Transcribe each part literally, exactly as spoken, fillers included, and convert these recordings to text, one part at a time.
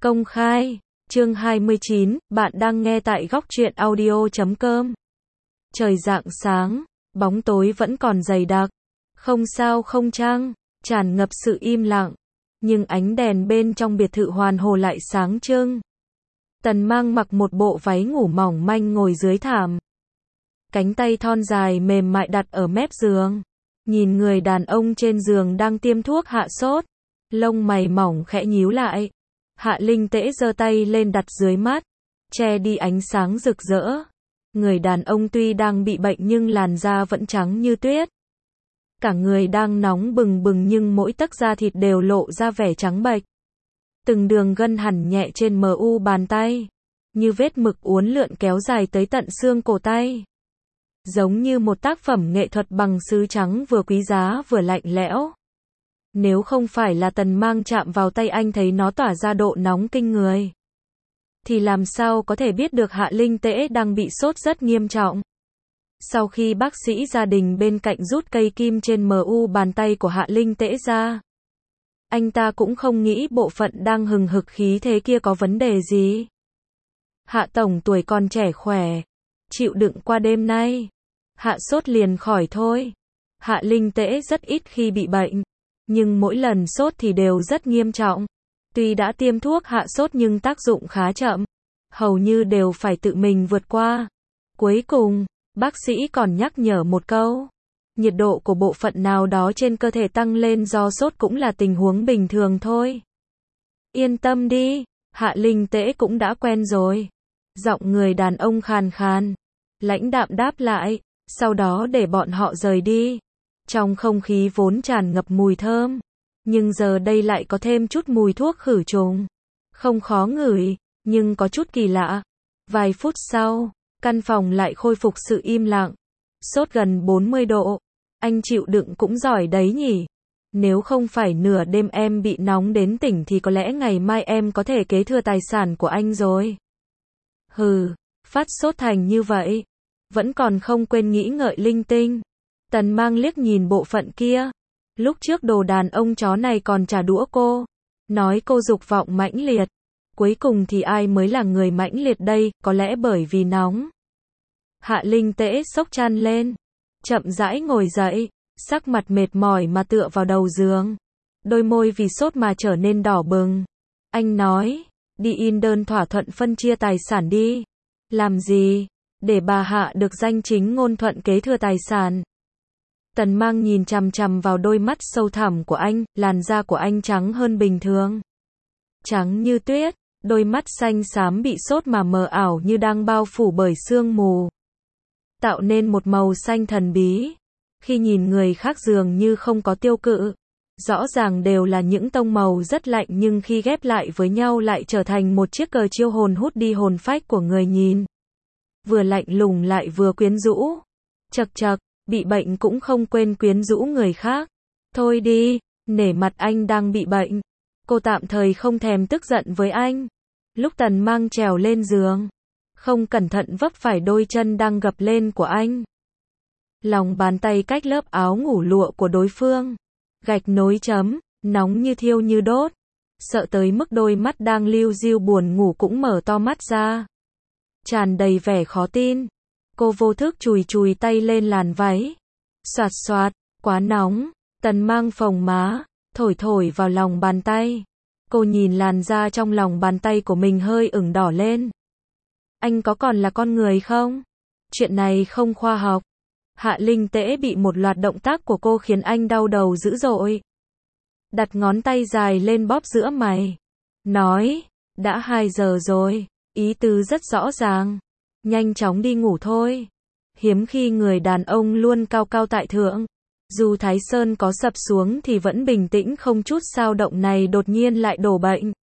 Công khai, chương hai mươi chín, bạn đang nghe tại góc truyện audio chấm com. Trời rạng sáng, bóng tối vẫn còn dày đặc. Không sao không trăng, tràn ngập sự im lặng. Nhưng ánh đèn bên trong biệt thự hoàn hồ lại sáng trưng. Tần Mang mặc một bộ váy ngủ mỏng manh ngồi dưới thảm. Cánh tay thon dài mềm mại đặt ở mép giường. Nhìn người đàn ông trên giường đang tiêm thuốc hạ sốt. Lông mày mỏng khẽ nhíu lại. Hạ Linh Tễ giơ tay lên đặt dưới mắt, che đi ánh sáng rực rỡ. Người đàn ông tuy đang bị bệnh nhưng làn da vẫn trắng như tuyết. Cả người đang nóng bừng bừng nhưng mỗi tấc da thịt đều lộ ra vẻ trắng bệch. Từng đường gân hằn nhẹ trên mờ u bàn tay, như vết mực uốn lượn kéo dài tới tận xương cổ tay. Giống như một tác phẩm nghệ thuật bằng sứ trắng vừa quý giá vừa lạnh lẽo. Nếu không phải là Tần Mang chạm vào tay anh thấy nó tỏa ra độ nóng kinh người, thì làm sao có thể biết được Hạ Linh Tễ đang bị sốt rất nghiêm trọng. Sau khi bác sĩ gia đình bên cạnh rút cây kim trên mờ u bàn tay của Hạ Linh Tễ ra, anh ta cũng không nghĩ bộ phận đang hừng hực khí thế kia có vấn đề gì. Hạ tổng tuổi còn trẻ khỏe, chịu đựng qua đêm nay, hạ sốt liền khỏi thôi. Hạ Linh Tễ rất ít khi bị bệnh, nhưng mỗi lần sốt thì đều rất nghiêm trọng. Tuy đã tiêm thuốc hạ sốt nhưng tác dụng khá chậm, hầu như đều phải tự mình vượt qua. Cuối cùng, bác sĩ còn nhắc nhở một câu, nhiệt độ của bộ phận nào đó trên cơ thể tăng lên do sốt cũng là tình huống bình thường thôi. Yên tâm đi, Hạ Linh Tễ cũng đã quen rồi. Giọng người đàn ông khàn khàn, lãnh đạm đáp lại, sau đó để bọn họ rời đi. Trong không khí vốn tràn ngập mùi thơm, nhưng giờ đây lại có thêm chút mùi thuốc khử trùng. Không khó ngửi, nhưng có chút kỳ lạ. Vài phút sau, căn phòng lại khôi phục sự im lặng. Sốt gần bốn mươi độ, anh chịu đựng cũng giỏi đấy nhỉ. Nếu không phải nửa đêm em bị nóng đến tỉnh thì có lẽ ngày mai em có thể kế thừa tài sản của anh rồi. Hừ, phát sốt thành như vậy, vẫn còn không quên nghĩ ngợi linh tinh. Tần Mang liếc nhìn bộ phận kia. Lúc trước đồ đàn ông chó này còn trả đũa cô, nói cô dục vọng mãnh liệt. Cuối cùng thì ai mới là người mãnh liệt đây, có lẽ bởi vì nóng. Hạ Linh Tễ xốc chăn lên, chậm rãi ngồi dậy, sắc mặt mệt mỏi mà tựa vào đầu giường. Đôi môi vì sốt mà trở nên đỏ bừng. Anh nói, đi in đơn thỏa thuận phân chia tài sản đi. Làm gì? Để bà Hạ được danh chính ngôn thuận kế thừa tài sản. Tần Mang nhìn chằm chằm vào đôi mắt sâu thẳm của anh, làn da của anh trắng hơn bình thường. Trắng như tuyết, đôi mắt xanh xám bị sốt mà mờ ảo như đang bao phủ bởi sương mù. Tạo nên một màu xanh thần bí. Khi nhìn người khác dường như không có tiêu cự. Rõ ràng đều là những tông màu rất lạnh nhưng khi ghép lại với nhau lại trở thành một chiếc cờ chiêu hồn hút đi hồn phách của người nhìn. Vừa lạnh lùng lại vừa quyến rũ. Chậc chậc. Bị bệnh cũng không quên quyến rũ người khác. Thôi đi, nể mặt anh đang bị bệnh. Cô tạm thời không thèm tức giận với anh. Lúc Tần Mang trèo lên giường, không cẩn thận vấp phải đôi chân đang gập lên của anh. Lòng bàn tay cách lớp áo ngủ lụa của đối phương. Gạch nối chấm, nóng như thiêu như đốt. Sợ tới mức đôi mắt đang liu riu buồn ngủ cũng mở to mắt ra. Tràn đầy vẻ khó tin. Cô vô thức chùi chùi tay lên làn váy. Xoạt xoạt, quá nóng. Tần Mang phồng má, thổi thổi vào lòng bàn tay. Cô nhìn làn da trong lòng bàn tay của mình hơi ửng đỏ lên. Anh có còn là con người không? Chuyện này không khoa học. Hạ Linh Tễ bị một loạt động tác của cô khiến anh đau đầu dữ dội. Đặt ngón tay dài lên bóp giữa mày. Nói, đã hai giờ rồi, ý tứ rất rõ ràng. Nhanh chóng đi ngủ thôi. Hiếm khi người đàn ông luôn cao cao tại thượng. Dù Thái Sơn có sập xuống thì vẫn bình tĩnh không chút xao động này đột nhiên lại đổ bệnh.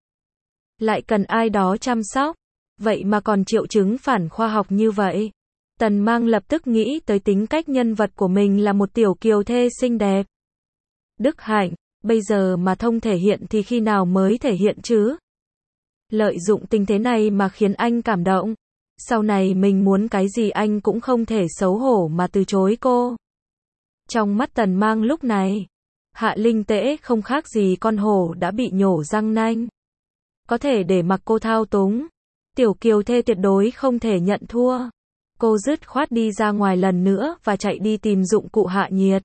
Lại cần ai đó chăm sóc. Vậy mà còn triệu chứng phản khoa học như vậy. Tần Mang lập tức nghĩ tới tính cách nhân vật của mình là một tiểu kiều thê xinh đẹp. Đức hạnh, bây giờ mà thông thể hiện thì khi nào mới thể hiện chứ? Lợi dụng tình thế này mà khiến anh cảm động. Sau này mình muốn cái gì anh cũng không thể xấu hổ mà từ chối cô. Trong mắt Tần Mang lúc này, Hạ Linh Tễ không khác gì con hổ đã bị nhổ răng nanh. có thể để mặc cô thao túng. Tiểu Kiều Thê tuyệt đối không thể nhận thua. Cô dứt khoát đi ra ngoài lần nữa và chạy đi tìm dụng cụ hạ nhiệt.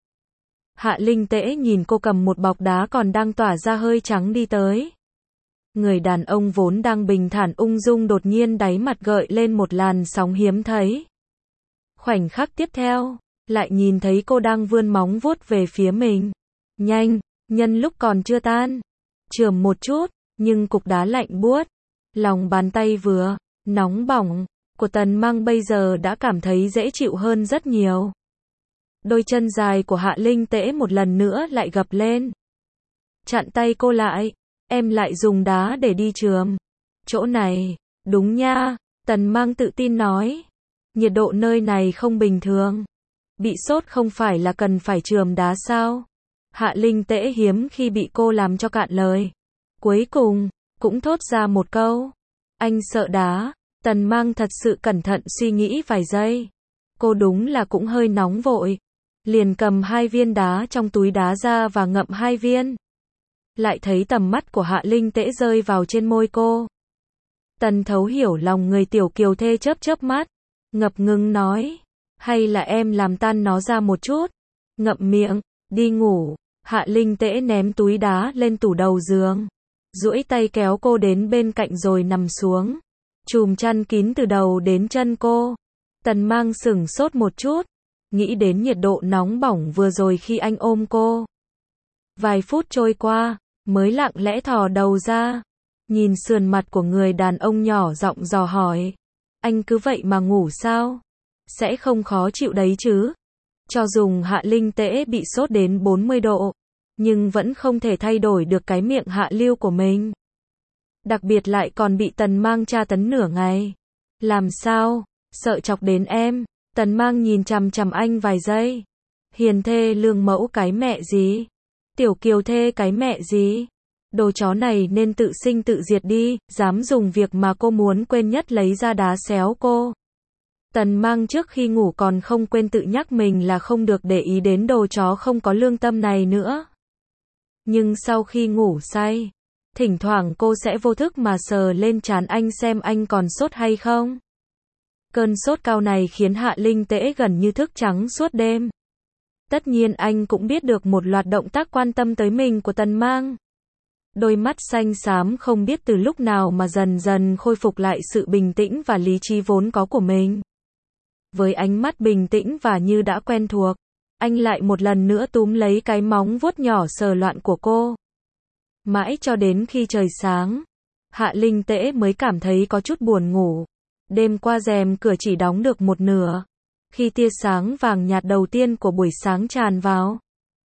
Hạ Linh Tễ nhìn cô cầm một bọc đá còn đang tỏa ra hơi trắng đi tới. Người đàn ông vốn đang bình thản ung dung đột nhiên đáy mặt gợi lên một làn sóng hiếm thấy. Khoảnh khắc tiếp theo, lại nhìn thấy cô đang vươn móng vuốt về phía mình. Nhanh, nhân lúc còn chưa tan. Chườm một chút, nhưng cục đá lạnh buốt. Lòng bàn tay vừa nóng bỏng của Tần Mang bây giờ đã cảm thấy dễ chịu hơn rất nhiều. Đôi chân dài của Hạ Linh Tễ một lần nữa lại gập lên. Chặn tay cô lại. Em lại dùng đá để đi chườm. Chỗ này, đúng nha, Tần Mang tự tin nói. Nhiệt độ nơi này không bình thường. Bị sốt không phải là cần phải chườm đá sao? Hạ Linh Tễ hiếm khi bị cô làm cho cạn lời. Cuối cùng, cũng thốt ra một câu. Anh sợ đá. Tần Mang thật sự cẩn thận suy nghĩ vài giây. Cô đúng là cũng hơi nóng vội. Liền cầm hai viên đá trong túi đá ra và ngậm hai viên. Lại thấy tầm mắt của Hạ Linh Tễ rơi vào trên môi cô. Tần thấu hiểu lòng người Tiểu Kiều Thê chớp chớp mắt. Ngập ngừng nói. Hay là em làm tan nó ra một chút. Ngậm miệng, đi ngủ. Hạ Linh Tễ ném túi đá lên tủ đầu giường. Duỗi tay kéo cô đến bên cạnh rồi nằm xuống. Chùm chăn kín từ đầu đến chân cô. Tần Mang sửng sốt một chút. Nghĩ đến nhiệt độ nóng bỏng vừa rồi khi anh ôm cô. Vài phút trôi qua, mới lặng lẽ thò đầu ra. Nhìn sườn mặt của người đàn ông nhỏ giọng dò hỏi. Anh cứ vậy mà ngủ sao? Sẽ không khó chịu đấy chứ? Cho dùng Hạ Linh Tễ bị sốt đến bốn mươi độ. Nhưng vẫn không thể thay đổi được cái miệng hạ lưu của mình. Đặc biệt lại còn bị Tần Mang tra tấn nửa ngày. Làm sao? Sợ chọc đến em. Tần Mang nhìn chằm chằm anh vài giây. Hiền thê lương mẫu cái mẹ gì? Tiểu Kiều Thê cái mẹ gì? Đồ chó này nên tự sinh tự diệt đi, dám dùng việc mà cô muốn quên nhất lấy ra đá xéo cô. Tần Mang trước khi ngủ còn không quên tự nhắc mình là không được để ý đến đồ chó không có lương tâm này nữa. Nhưng sau khi ngủ say, thỉnh thoảng cô sẽ vô thức mà sờ lên trán anh xem anh còn sốt hay không. Cơn sốt cao này khiến Hạ Linh Tễ gần như thức trắng suốt đêm. Tất nhiên anh cũng biết được một loạt động tác quan tâm tới mình của Tần Mang. Đôi mắt xanh xám không biết từ lúc nào mà dần dần khôi phục lại sự bình tĩnh và lý trí vốn có của mình. Với ánh mắt bình tĩnh và như đã quen thuộc, anh lại một lần nữa túm lấy cái móng vuốt nhỏ sờ loạn của cô. Mãi cho đến khi trời sáng, Hạ Linh Tễ mới cảm thấy có chút buồn ngủ. Đêm qua rèm cửa chỉ đóng được một nửa. Khi tia sáng vàng nhạt đầu tiên của buổi sáng tràn vào,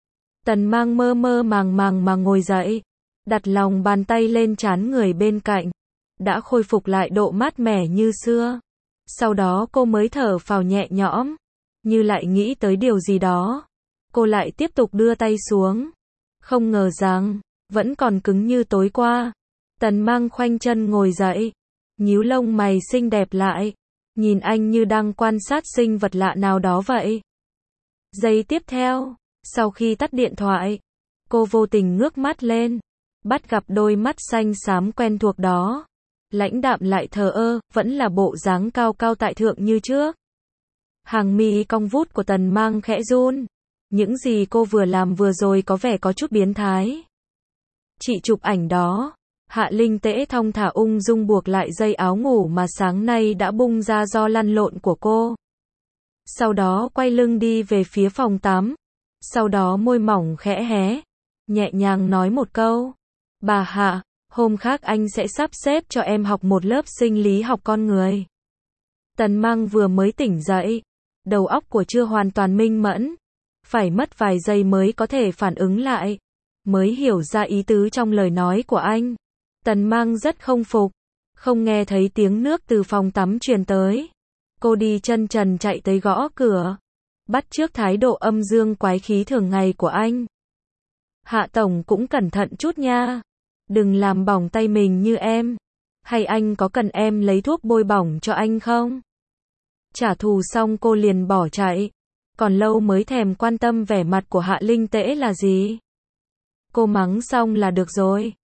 Tần Mang mơ mơ màng màng mà ngồi dậy, đặt lòng bàn tay lên trán người bên cạnh. Đã khôi phục lại độ mát mẻ như xưa. Sau đó cô mới thở phào nhẹ nhõm. Như lại nghĩ tới điều gì đó. Cô lại tiếp tục đưa tay xuống. Không ngờ rằng, vẫn còn cứng như tối qua. Tần Mang khoanh chân ngồi dậy. Nhíu lông mày xinh đẹp lại. Nhìn anh như đang quan sát sinh vật lạ nào đó vậy. Giây tiếp theo, sau khi tắt điện thoại, cô vô tình ngước mắt lên. Bắt gặp đôi mắt xanh xám quen thuộc đó. Lãnh đạm lại thờ ơ, vẫn là bộ dáng cao cao tại thượng như trước. Hàng mi cong vút của Tần Mang khẽ run. Những gì cô vừa làm vừa rồi có vẻ có chút biến thái. Chị chụp ảnh đó. Hạ Linh Tễ thong thả ung dung buộc lại dây áo ngủ mà sáng nay đã bung ra do lăn lộn của cô. Sau đó quay lưng đi về phía phòng tắm. Sau đó môi mỏng khẽ hé. Nhẹ nhàng nói một câu. Bà Hạ, hôm khác anh sẽ sắp xếp cho em học một lớp sinh lý học con người. Tần Mang vừa mới tỉnh dậy. Đầu óc của chưa hoàn toàn minh mẫn. Phải mất vài giây mới có thể phản ứng lại. Mới hiểu ra ý tứ trong lời nói của anh. Tần Mang rất không phục. Không nghe thấy tiếng nước từ phòng tắm truyền tới. Cô đi chân trần chạy tới gõ cửa. Bắt chước thái độ âm dương quái khí thường ngày của anh. Hạ tổng cũng cẩn thận chút nha. Đừng làm bỏng tay mình như em. Hay anh có cần em lấy thuốc bôi bỏng cho anh không? Trả thù xong cô liền bỏ chạy. Còn lâu mới thèm quan tâm vẻ mặt của Hạ Linh Tễ là gì. Cô mắng xong là được rồi.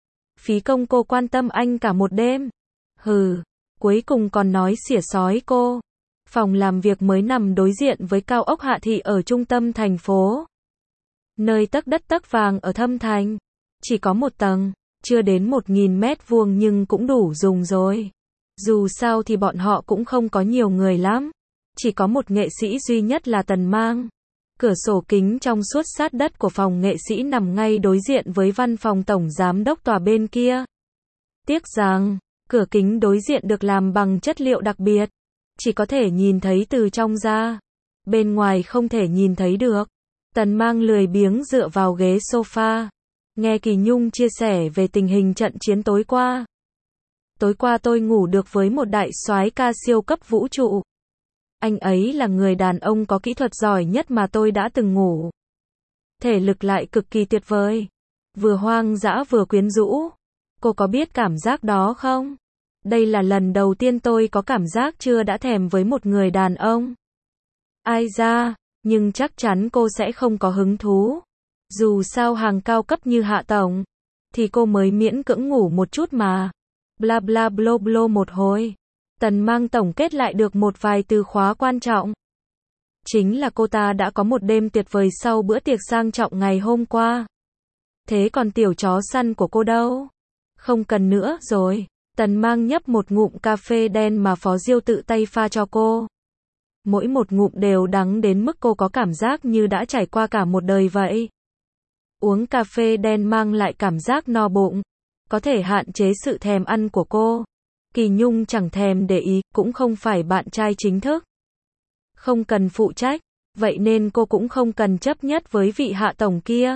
phí công cô quan tâm anh cả một đêm. Hừ, cuối cùng còn nói xỉa xói cô. Phòng làm việc mới nằm đối diện với cao ốc Hạ Thị ở trung tâm thành phố. Nơi tấc đất tấc vàng ở Thâm Thành. Chỉ có một tầng, chưa đến một nghìn mét vuông nhưng cũng đủ dùng rồi. Dù sao thì bọn họ cũng không có nhiều người lắm. Chỉ có một nghệ sĩ duy nhất là Tần Mang. Cửa sổ kính trong suốt sát đất của phòng nghệ sĩ nằm ngay đối diện với văn phòng tổng giám đốc tòa bên kia. Tiếc rằng, cửa kính đối diện được làm bằng chất liệu đặc biệt. Chỉ có thể nhìn thấy từ trong ra. Bên ngoài không thể nhìn thấy được. Tần Mang lười biếng dựa vào ghế sofa. Nghe Kỳ Nhung chia sẻ về tình hình trận chiến tối qua. Tối qua tôi ngủ được với một đại soái ca siêu cấp vũ trụ. Anh ấy là người đàn ông có kỹ thuật giỏi nhất mà tôi đã từng ngủ. Thể lực lại cực kỳ tuyệt vời. Vừa hoang dã vừa quyến rũ. Cô có biết cảm giác đó không? Đây là lần đầu tiên tôi có cảm giác chưa đã thèm với một người đàn ông. Ai ra, nhưng chắc chắn cô sẽ không có hứng thú. Dù sao hàng cao cấp như Hạ Tổng, thì cô mới miễn cưỡng ngủ một chút mà. Bla bla blo blo một hồi. Tần Mang tổng kết lại được một vài từ khóa quan trọng. Chính là cô ta đã có một đêm tuyệt vời sau bữa tiệc sang trọng ngày hôm qua. Thế còn tiểu chó săn của cô đâu? Không cần nữa rồi. Tần Mang nhấp một ngụm cà phê đen mà Phó Diêu tự tay pha cho cô. Mỗi một ngụm đều đắng đến mức cô có cảm giác như đã trải qua cả một đời vậy. Uống cà phê đen mang lại cảm giác no bụng, có thể hạn chế sự thèm ăn của cô. Kỳ Nhung chẳng thèm để ý, cũng không phải bạn trai chính thức. Không cần phụ trách, vậy nên cô cũng không cần chấp nhất với vị Hạ Tổng kia.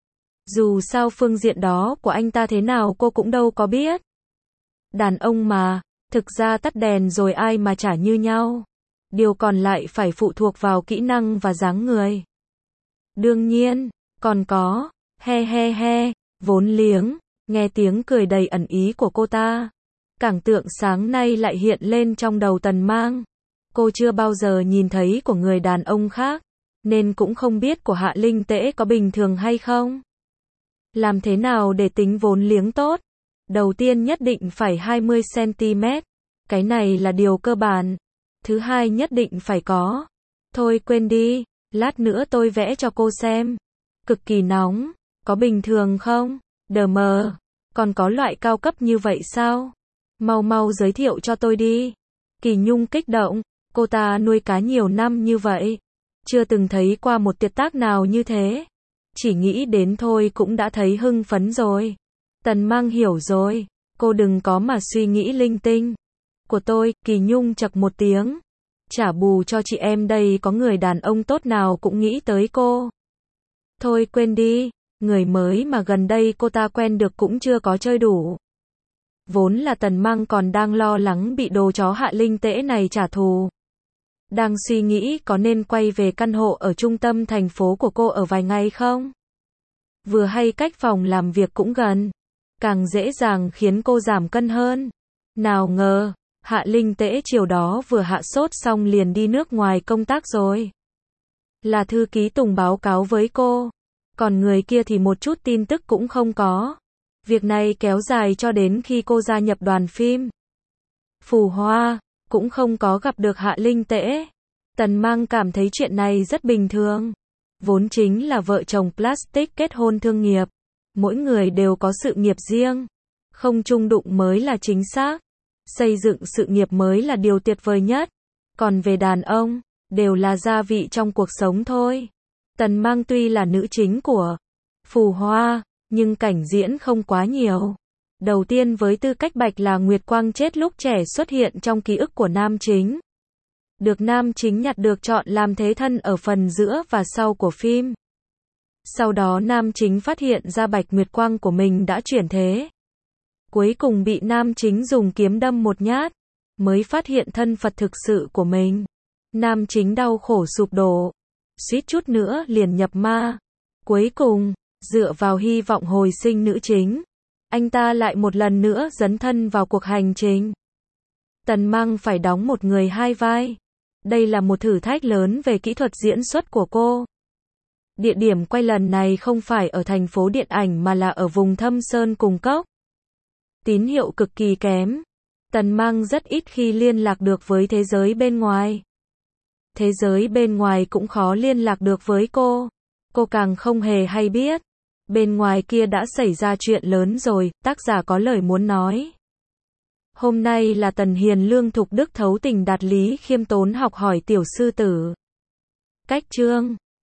Dù sao phương diện đó của anh ta thế nào cô cũng đâu có biết. Đàn ông mà, thực ra tắt đèn rồi ai mà chả như nhau. Điều còn lại phải phụ thuộc vào kỹ năng và dáng người. Đương nhiên, còn có, he he he, vốn liếng, nghe tiếng cười đầy ẩn ý của cô ta. Cảnh tượng sáng nay lại hiện lên trong đầu Tần Mang. Cô chưa bao giờ nhìn thấy của người đàn ông khác, nên cũng không biết của Hạ Linh Tễ có bình thường hay không. Làm thế nào để tính vốn liếng tốt? Đầu tiên nhất định phải hai mươi xăng ti mét. Cái này là điều cơ bản. Thứ hai nhất định phải có. Thôi quên đi, lát nữa tôi vẽ cho cô xem. Cực kỳ nóng, có bình thường không? Đờ mờ, còn có loại cao cấp như vậy sao? Mau mau giới thiệu cho tôi đi. Kỳ Nhung kích động, cô ta nuôi cá nhiều năm như vậy. Chưa từng thấy qua một tuyệt tác nào như thế. Chỉ nghĩ đến thôi cũng đã thấy hưng phấn rồi. Tần Mang hiểu rồi, cô đừng có mà suy nghĩ linh tinh. Của tôi, Kỳ Nhung chậc một tiếng. Trả bù cho chị em đây có người đàn ông tốt nào cũng nghĩ tới cô. Thôi quên đi, người mới mà gần đây cô ta quen được cũng chưa có chơi đủ. Vốn là Tần Mang còn đang lo lắng bị đồ chó Hạ Linh Tễ này trả thù. Đang suy nghĩ có nên quay về căn hộ ở trung tâm thành phố của cô ở vài ngày không? Vừa hay cách phòng làm việc cũng gần. Càng dễ dàng khiến cô giảm cân hơn. Nào ngờ, Hạ Linh Tễ chiều đó vừa hạ sốt xong liền đi nước ngoài công tác rồi. Là thư ký Tùng báo cáo với cô. Còn người kia thì một chút tin tức cũng không có. Việc này kéo dài cho đến khi cô gia nhập đoàn phim. Phù Hoa, cũng không có gặp được Hạ Linh Tễ. Tần Mang cảm thấy chuyện này rất bình thường. Vốn chính là vợ chồng plastic kết hôn thương nghiệp. Mỗi người đều có sự nghiệp riêng. Không chung đụng mới là chính xác. Xây dựng sự nghiệp mới là điều tuyệt vời nhất. Còn về đàn ông, đều là gia vị trong cuộc sống thôi. Tần Mang tuy là nữ chính của Phù Hoa, nhưng cảnh diễn không quá nhiều. Đầu tiên với tư cách Bạch là Nguyệt Quang chết lúc trẻ xuất hiện trong ký ức của nam chính. Được nam chính nhặt được chọn làm thế thân ở phần giữa và sau của phim. Sau đó nam chính phát hiện ra Bạch Nguyệt Quang của mình đã chuyển thế. Cuối cùng bị nam chính dùng kiếm đâm một nhát, mới phát hiện thân Phật thực sự của mình. Nam chính đau khổ sụp đổ, suýt chút nữa liền nhập ma. Cuối cùng, dựa vào hy vọng hồi sinh nữ chính, anh ta lại một lần nữa dấn thân vào cuộc hành trình. Tần Mang phải đóng một người hai vai. Đây là một thử thách lớn về kỹ thuật diễn xuất của cô. Địa điểm quay lần này không phải ở thành phố điện ảnh mà là ở vùng Thâm Sơn Cùng Cốc. Tín hiệu cực kỳ kém. Tần Mang rất ít khi liên lạc được với thế giới bên ngoài. Thế giới bên ngoài cũng khó liên lạc được với cô. Cô càng không hề hay biết. Bên ngoài kia đã xảy ra chuyện lớn rồi, tác giả có lời muốn nói. Hôm nay là Tần Hiền Lương Thục Đức thấu tình đạt lý khiêm tốn học hỏi tiểu sư tử. Cách chương